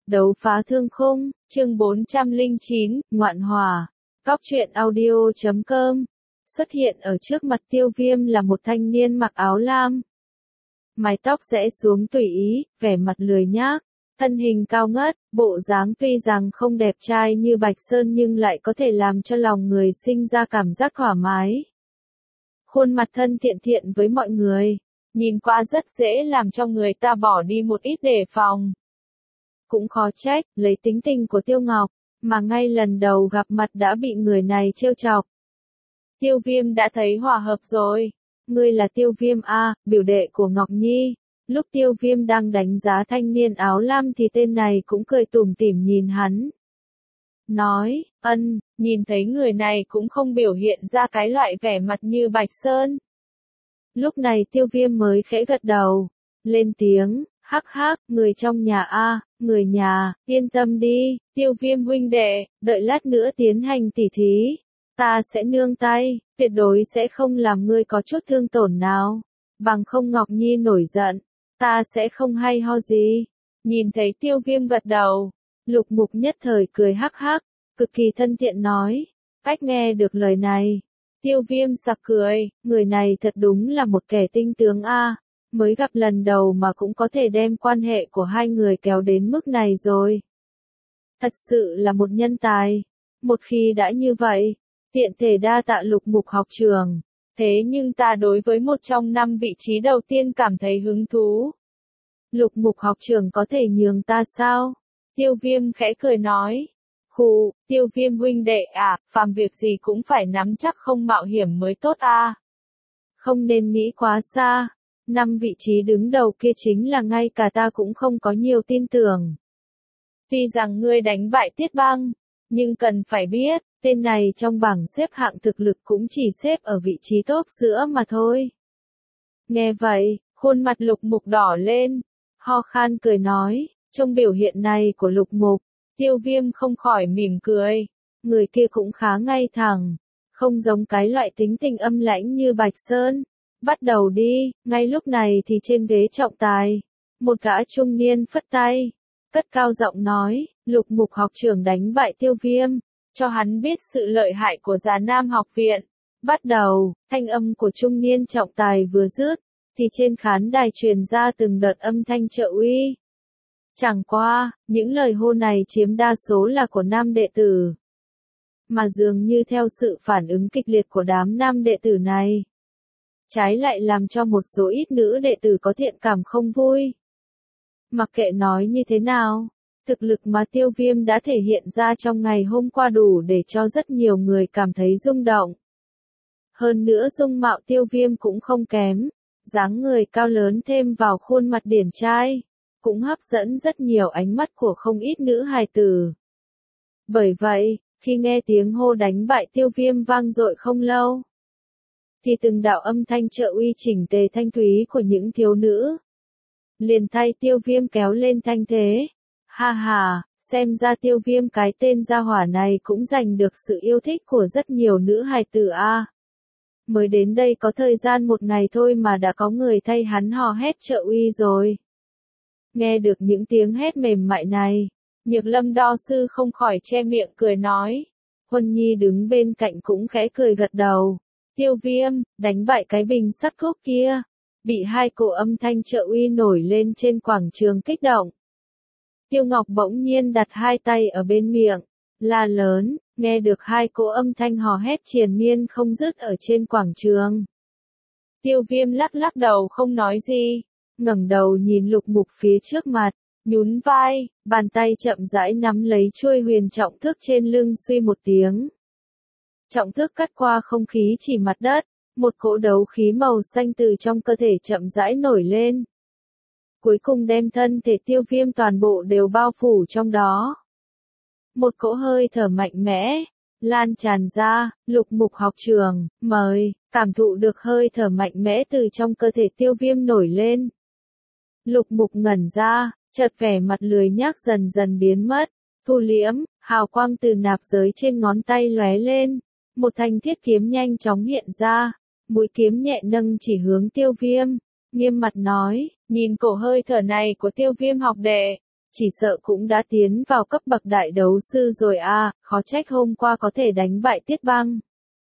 Đấu phá thương khung, chương 409, Ngoạn Hỏa. Góc truyện audio.com. Xuất hiện ở trước mặt Tiêu Viêm là một thanh niên mặc áo lam. Mái tóc rẽ xuống tùy ý, vẻ mặt lười nhác, thân hình cao ngất, bộ dáng tuy rằng không đẹp trai như Bạch Sơn nhưng lại có thể làm cho lòng người sinh ra cảm giác thoải mái. Khuôn mặt thân thiện thiện với mọi người, nhìn qua rất dễ làm cho người ta bỏ đi một ít đề phòng. Cũng khó trách, lấy tính tình của Tiêu Ngọc, mà ngay lần đầu gặp mặt đã bị người này trêu chọc. Tiêu Viêm đã thấy hòa hợp rồi. Ngươi là Tiêu Viêm a, biểu đệ của Ngọc Nhi. Lúc Tiêu Viêm đang đánh giá thanh niên áo lam thì tên này cũng cười tủm tỉm nhìn hắn. Nói, nhìn thấy người này cũng không biểu hiện ra cái loại vẻ mặt như Bạch Sơn. Lúc này Tiêu Viêm mới khẽ gật đầu, lên tiếng, hắc hắc, người trong nhà a, người nhà, yên tâm đi, Tiêu Viêm huynh đệ, đợi lát nữa tiến hành tỉ thí. Ta sẽ nương tay, tuyệt đối sẽ không làm ngươi có chút thương tổn nào. Bằng không Ngọc Nhi nổi giận, ta sẽ không hay ho gì. Nhìn thấy Tiêu Viêm gật đầu, Lục Mục nhất thời cười hắc hắc, cực kỳ thân thiện nói. Cách nghe được lời này, Tiêu Viêm sặc cười, người này thật đúng là một kẻ tinh tướng a, mới gặp lần đầu mà cũng có thể đem quan hệ của hai người kéo đến mức này rồi. Thật sự là một nhân tài. Một khi đã như vậy, tiện thể đa tạ Lục Mục học trường. Thế nhưng ta đối với một trong 5 vị trí đầu tiên cảm thấy hứng thú. Lục Mục học trường có thể nhường ta sao? Tiêu Viêm khẽ cười nói. Khụ, Tiêu Viêm huynh đệ à, phàm việc gì cũng phải nắm chắc không mạo hiểm mới tốt a. Không nên nghĩ quá xa. 5 vị trí đứng đầu kia chính là ngay cả ta cũng không có nhiều tin tưởng. Tuy rằng ngươi đánh bại Tiết Băng, nhưng cần phải biết, tên này trong bảng xếp hạng thực lực cũng chỉ xếp ở vị trí top giữa mà thôi. Nghe vậy, khuôn mặt Lục Mục đỏ lên, ho khan cười nói, trong biểu hiện này của Lục Mục, Tiêu Viêm không khỏi mỉm cười, người kia cũng khá ngay thẳng, không giống cái loại tính tình âm lãnh như Bạch Sơn. Bắt đầu đi, ngay lúc này thì trên ghế trọng tài, một gã trung niên phất tay, cất cao giọng nói, Lục Mục học trưởng đánh bại Tiêu Viêm, cho hắn biết sự lợi hại của Già Nam học viện. Bắt đầu, thanh âm của trung niên trọng tài vừa dứt, thì trên khán đài truyền ra từng đợt âm thanh trợ uy. Chẳng qua, những lời hô này chiếm đa số là của nam đệ tử. Mà dường như theo sự phản ứng kịch liệt của đám nam đệ tử này, trái lại làm cho một số ít nữ đệ tử có thiện cảm không vui. Mặc kệ nói như thế nào, thực lực mà Tiêu Viêm đã thể hiện ra trong ngày hôm qua đủ để cho rất nhiều người cảm thấy rung động. Hơn nữa dung mạo Tiêu Viêm cũng không kém, dáng người cao lớn thêm vào khuôn mặt điển trai, cũng hấp dẫn rất nhiều ánh mắt của không ít nữ hài tử. Bởi vậy, khi nghe tiếng hô đánh bại Tiêu Viêm vang dội không lâu, thì từng đạo âm thanh trợ uy chỉnh tề thanh thúy của những thiếu nữ liền thay Tiêu Viêm kéo lên thanh thế. Ha ha, xem ra Tiêu Viêm cái tên gia hỏa này cũng giành được sự yêu thích của rất nhiều nữ hài tử a. Mới đến đây có thời gian một ngày thôi mà đã có người thay hắn hò hét trợ uy rồi. Nghe được những tiếng hét mềm mại này, Nhược Lâm đo sư không khỏi che miệng cười nói. Huân Nhi đứng bên cạnh cũng khẽ cười gật đầu. Tiêu Viêm, đánh bại cái bình sắt thuốc kia. Bị hai cổ âm thanh trợ uy nổi lên trên quảng trường kích động. Tiêu Ngọc bỗng nhiên đặt hai tay ở bên miệng, la lớn, nghe được hai cỗ âm thanh hò hét triền miên không dứt ở trên quảng trường. Tiêu Viêm lắc lắc đầu không nói gì, ngẩng đầu nhìn Lục Mục phía trước mặt, nhún vai, bàn tay chậm rãi nắm lấy chuôi huyền trọng thức trên lưng suy một tiếng. Trọng thức cắt qua không khí chỉ mặt đất, một cỗ đấu khí màu xanh từ trong cơ thể chậm rãi nổi lên. Cuối cùng đem thân thể Tiêu Viêm toàn bộ đều bao phủ trong đó. Một cỗ hơi thở mạnh mẽ lan tràn ra. Lục Mục học trường, mời, cảm thụ được hơi thở mạnh mẽ từ trong cơ thể Tiêu Viêm nổi lên. Lục Mục ngẩn ra, chợt vẻ mặt lười nhác dần dần biến mất, thu liễm, hào quang từ nạp giới trên ngón tay lóe lên, một thanh thiết kiếm nhanh chóng hiện ra, mũi kiếm nhẹ nâng chỉ hướng Tiêu Viêm, nghiêm mặt nói, nhìn cổ hơi thở này của Tiêu Viêm học đệ, chỉ sợ cũng đã tiến vào cấp bậc đại đấu sư rồi à, khó trách hôm qua có thể đánh bại Tiết Băng.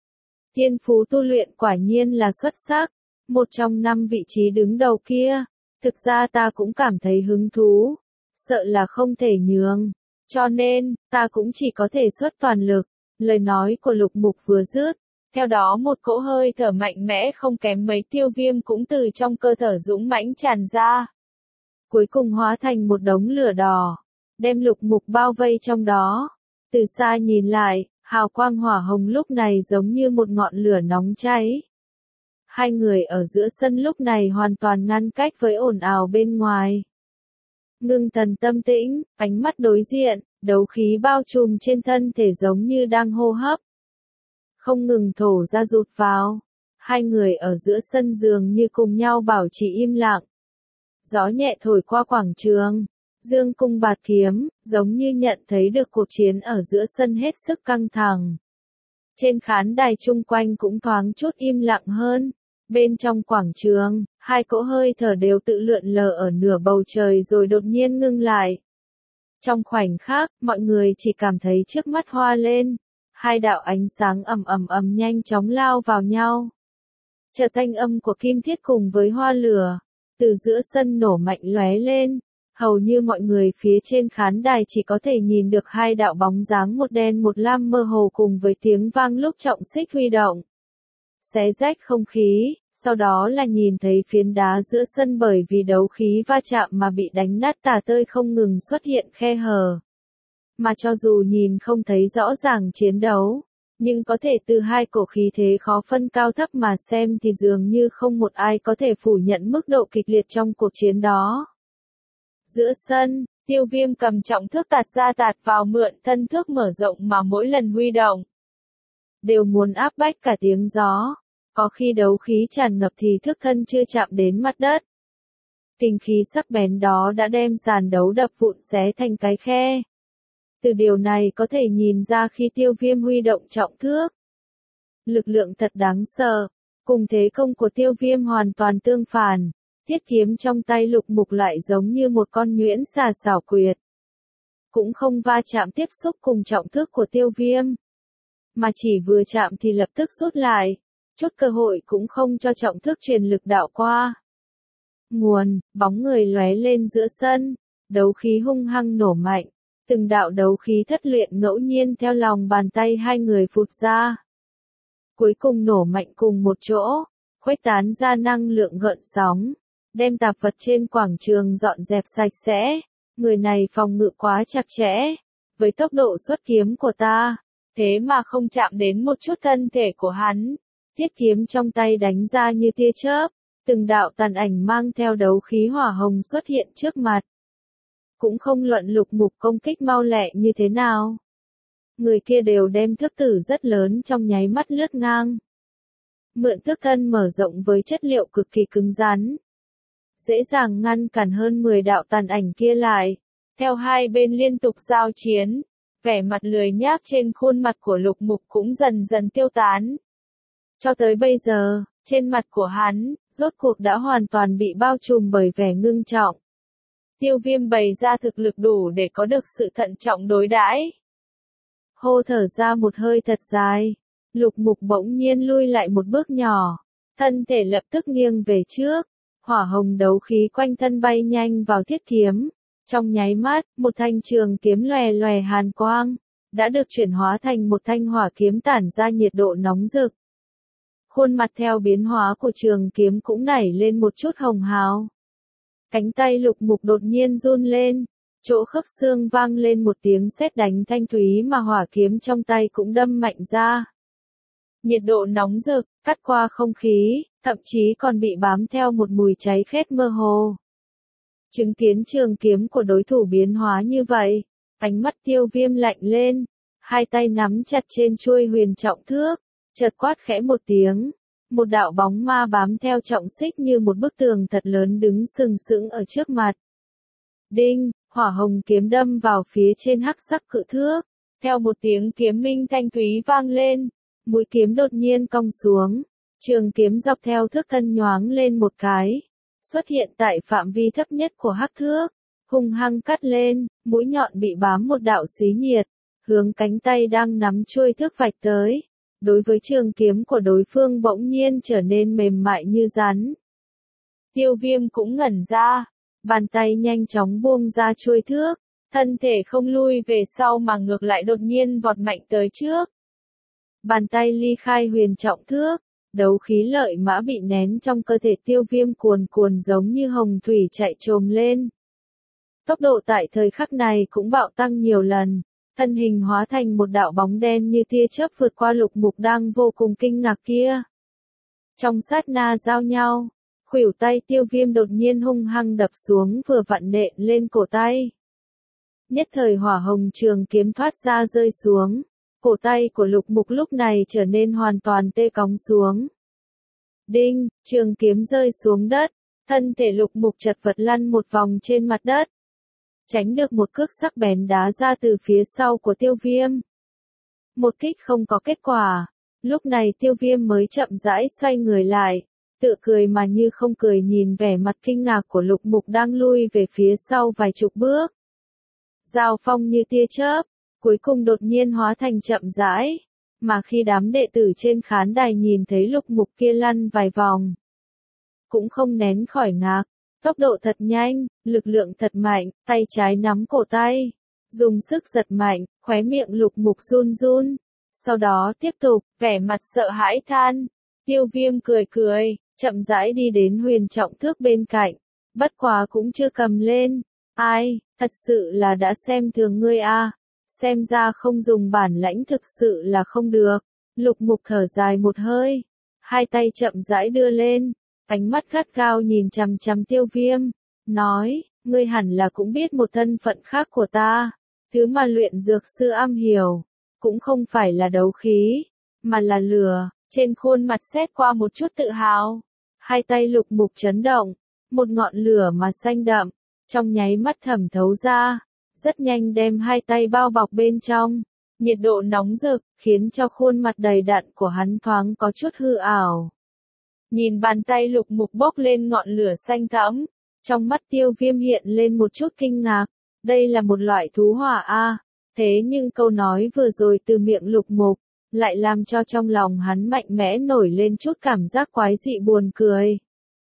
Thiên phú tu luyện quả nhiên là xuất sắc, một trong 5 vị trí đứng đầu kia. Thực ra ta cũng cảm thấy hứng thú, sợ là không thể nhường, cho nên, ta cũng chỉ có thể xuất toàn lực. Lời nói của Lục Mục vừa dứt, theo đó một cỗ hơi thở mạnh mẽ không kém mấy Tiêu Viêm cũng từ trong cơ thể dũng mãnh tràn ra. Cuối cùng hóa thành một đống lửa đỏ, đem Lục Mục bao vây trong đó. Từ xa nhìn lại, hào quang hỏa hồng lúc này giống như một ngọn lửa nóng cháy. Hai người ở giữa sân lúc này hoàn toàn ngăn cách với ồn ào bên ngoài. Ngưng Thần tâm tĩnh, ánh mắt đối diện, đấu khí bao trùm trên thân thể giống như đang hô hấp. Không ngừng thổ ra rụt vào. Hai người ở giữa sân dường như cùng nhau bảo trì im lặng. Gió nhẹ thổi qua quảng trường. Dương cung bạt kiếm, giống như nhận thấy được cuộc chiến ở giữa sân hết sức căng thẳng. Trên khán đài chung quanh cũng thoáng chút im lặng hơn. Bên trong quảng trường, hai cỗ hơi thở đều tự lượn lờ ở nửa bầu trời rồi đột nhiên ngưng lại. Trong khoảnh khắc, mọi người chỉ cảm thấy trước mắt hoa lên. Hai đạo ánh sáng ầm nhanh chóng lao vào nhau. Chợt thanh âm của kim thiết cùng với hoa lửa, từ giữa sân nổ mạnh lóe lên. Hầu như mọi người phía trên khán đài chỉ có thể nhìn được hai đạo bóng dáng một đen một lam mơ hồ cùng với tiếng vang lúc trọng xích huy động. Xé rách không khí, sau đó là nhìn thấy phiến đá giữa sân bởi vì đấu khí va chạm mà bị đánh nát tả tơi không ngừng xuất hiện khe hở. Mà cho dù nhìn không thấy rõ ràng chiến đấu, nhưng có thể từ hai cổ khí thế khó phân cao thấp mà xem thì dường như không một ai có thể phủ nhận mức độ kịch liệt trong cuộc chiến đó. Giữa sân, Tiêu Viêm cầm trọng thước tạt ra tạt vào mượn thân thước mở rộng mà mỗi lần huy động đều muốn áp bách cả tiếng gió. Có khi đấu khí tràn ngập thì thước thân chưa chạm đến mặt đất. Kinh khí sắc bén đó đã đem sàn đấu đập vụn xé thành cái khe. Từ điều này có thể nhìn ra khi Tiêu Viêm huy động trọng thước. Lực lượng thật đáng sợ, cùng thế công của Tiêu Viêm hoàn toàn tương phản. Thiết kiếm trong tay Lục Mục lại giống như một con nhuyễn xà xảo quyệt. Cũng không va chạm tiếp xúc cùng trọng thước của Tiêu Viêm. Mà chỉ vừa chạm thì lập tức rút lại. Chút cơ hội cũng không cho trọng thước truyền lực đạo qua. Nguồn, bóng người lóe lên giữa sân. Đấu khí hung hăng nổ mạnh. Từng đạo đấu khí thất luyện ngẫu nhiên theo lòng bàn tay hai người phụt ra. Cuối cùng nổ mạnh cùng một chỗ. Khuếch tán ra năng lượng gợn sóng. Đem tạp vật trên quảng trường dọn dẹp sạch sẽ. Người này phòng ngự quá chặt chẽ. Với tốc độ xuất kiếm của ta, thế mà không chạm đến một chút thân thể của hắn. Thiết kiếm trong tay đánh ra như tia chớp. Từng đạo tàn ảnh mang theo đấu khí hỏa hồng xuất hiện trước mặt. Cũng không luận Lục Mục công kích mau lẹ như thế nào. Người kia đều đem thước tử rất lớn trong nháy mắt lướt ngang. Mượn thước thân mở rộng với chất liệu cực kỳ cứng rắn. Dễ dàng ngăn cản hơn 10 đạo tàn ảnh kia lại. Theo hai bên liên tục giao chiến, vẻ mặt lười nhác trên khuôn mặt của Lục Mục cũng dần dần tiêu tán. Cho tới bây giờ, trên mặt của hắn, rốt cuộc đã hoàn toàn bị bao trùm bởi vẻ ngưng trọng. Tiêu Viêm bày ra thực lực đủ để có được sự thận trọng đối đãi. Hô thở ra một hơi thật dài, Lục Mục bỗng nhiên lui lại một bước nhỏ, thân thể lập tức nghiêng về trước, hỏa hồng đấu khí quanh thân bay nhanh vào thiết kiếm. Trong nháy mắt, một thanh trường kiếm lòe lòe hàn quang, đã được chuyển hóa thành một thanh hỏa kiếm tản ra nhiệt độ nóng rực. Khuôn mặt theo biến hóa của trường kiếm cũng nảy lên một chút hồng hào. Cánh tay Lục Mục đột nhiên run lên, chỗ khớp xương vang lên một tiếng sét đánh thanh thúy mà hỏa kiếm trong tay cũng đâm mạnh ra. Nhiệt độ nóng rực, cắt qua không khí, thậm chí còn bị bám theo một mùi cháy khét mơ hồ. Chứng kiến trường kiếm của đối thủ biến hóa như vậy, ánh mắt Tiêu Viêm lạnh lên, hai tay nắm chặt trên chuôi huyền trọng thước, chợt quát khẽ một tiếng. Một đạo bóng ma bám theo trọng xích như một bức tường thật lớn đứng sừng sững ở trước mặt. Đinh, hỏa hồng kiếm đâm vào phía trên hắc sắc cự thước. Theo một tiếng kiếm minh thanh thúy vang lên, mũi kiếm đột nhiên cong xuống. Trường kiếm dọc theo thước thân nhoáng lên một cái, xuất hiện tại phạm vi thấp nhất của hắc thước, hung hăng cắt lên, mũi nhọn bị bám một đạo xí nhiệt, hướng cánh tay đang nắm chuôi thước vạch tới. Đối với trường kiếm của đối phương bỗng nhiên trở nên mềm mại như rắn. Tiêu Viêm cũng ngẩn ra, bàn tay nhanh chóng buông ra chuôi thước, thân thể không lui về sau mà ngược lại đột nhiên vọt mạnh tới trước. Bàn tay ly khai huyền trọng thước, đấu khí lợi mã bị nén trong cơ thể Tiêu Viêm cuồn cuồn giống như hồng thủy chạy trồm lên. Tốc độ tại thời khắc này cũng bạo tăng nhiều lần, thân hình hóa thành một đạo bóng đen như tia chớp vượt qua Lục Mục đang vô cùng kinh ngạc kia. Trong sát na giao nhau, khuỷu tay Tiêu Viêm đột nhiên hung hăng đập xuống vừa vặn nện lên cổ tay. Nhất thời hỏa hồng trường kiếm thoát ra rơi xuống, cổ tay của Lục Mục lúc này trở nên hoàn toàn tê cóng xuống. Đinh, trường kiếm rơi xuống đất, thân thể Lục Mục chật vật lăn một vòng trên mặt đất. Tránh được một cước sắc bén đá ra từ phía sau của Tiêu Viêm. Một kích không có kết quả, lúc này Tiêu Viêm mới chậm rãi xoay người lại, tự cười mà như không cười nhìn vẻ mặt kinh ngạc của Lục Mục đang lui về phía sau vài chục bước. Giao phong như tia chớp, cuối cùng đột nhiên hóa thành chậm rãi, mà khi đám đệ tử trên khán đài nhìn thấy Lục Mục kia lăn vài vòng, cũng không nén khỏi ngạc. Tốc độ thật nhanh, lực lượng thật mạnh, tay trái nắm cổ tay, dùng sức giật mạnh, khóe miệng Lục Mục run run. Sau đó tiếp tục, vẻ mặt sợ hãi than. Tiêu Viêm cười cười, chậm rãi đi đến huyền trọng thước bên cạnh, bất quá cũng chưa cầm lên. Ai, thật sự là đã xem thường ngươi a, xem ra không dùng bản lãnh thực sự là không được. Lục Mục thở dài một hơi, hai tay chậm rãi đưa lên. Ánh mắt gắt gao nhìn chằm chằm Tiêu Viêm, nói, ngươi hẳn là cũng biết một thân phận khác của ta, thứ mà luyện dược sư am hiểu, cũng không phải là đấu khí, mà là lửa. Trên khuôn mặt xét qua một chút tự hào, hai tay Lục Mục chấn động, một ngọn lửa mà xanh đậm, trong nháy mắt thẩm thấu ra, rất nhanh đem hai tay bao bọc bên trong, nhiệt độ nóng rực, khiến cho khuôn mặt đầy đặn của hắn thoáng có chút hư ảo. Nhìn bàn tay Lục Mục bốc lên ngọn lửa xanh thẫm, trong mắt Tiêu Viêm hiện lên một chút kinh ngạc, đây là một loại thú hỏa a, thế nhưng câu nói vừa rồi từ miệng Lục Mục, lại làm cho trong lòng hắn mạnh mẽ nổi lên chút cảm giác quái dị buồn cười.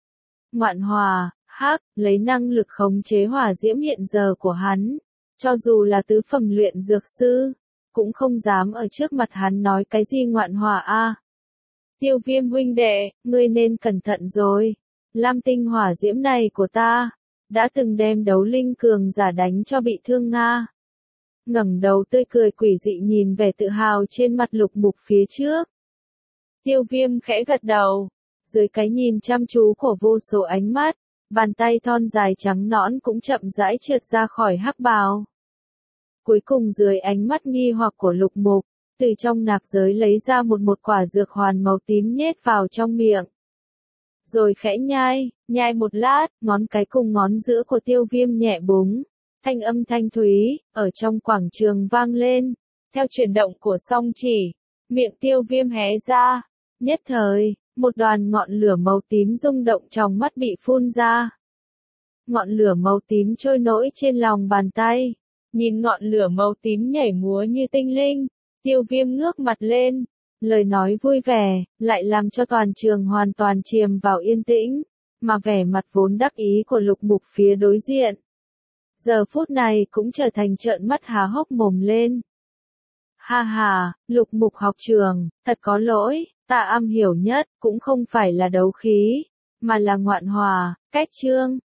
Ngoạn hỏa, hắc, lấy năng lực khống chế hỏa diễm hiện giờ của hắn, cho dù là tứ phẩm luyện dược sư, cũng không dám ở trước mặt hắn nói cái gì ngoạn hỏa a. Tiêu Viêm huynh đệ, ngươi nên cẩn thận rồi. Lam tinh hỏa diễm này của ta, đã từng đem đấu linh cường giả đánh cho bị thương Nga. Ngẩng đầu tươi cười quỷ dị nhìn vẻ tự hào trên mặt Lục Mục phía trước. Tiêu Viêm khẽ gật đầu, dưới cái nhìn chăm chú của vô số ánh mắt, bàn tay thon dài trắng nõn cũng chậm rãi trượt ra khỏi hắc bào. Cuối cùng dưới ánh mắt nghi hoặc của Lục Mục, từ trong nạp giới lấy ra một quả dược hoàn màu tím nhét vào trong miệng. Rồi khẽ nhai một lát, ngón cái cùng ngón giữa của Tiêu Viêm nhẹ búng. Thanh âm thanh thúy, ở trong quảng trường vang lên. Theo chuyển động của song chỉ, miệng Tiêu Viêm hé ra. Nhất thời, một đoàn ngọn lửa màu tím rung động trong mắt bị phun ra. Ngọn lửa màu tím trôi nổi trên lòng bàn tay. Nhìn ngọn lửa màu tím nhảy múa như tinh linh, Tiêu Viêm ngước mặt lên. Lời nói vui vẻ, lại làm cho toàn trường hoàn toàn chìm vào yên tĩnh, mà vẻ mặt vốn đắc ý của Lục Mục phía đối diện. Giờ phút này cũng trở thành trợn mắt há hốc mồm lên. Ha ha, Lục Mục học trường, thật có lỗi, ta am hiểu nhất, cũng không phải là đấu khí, mà là ngoạn hỏa, cách chương.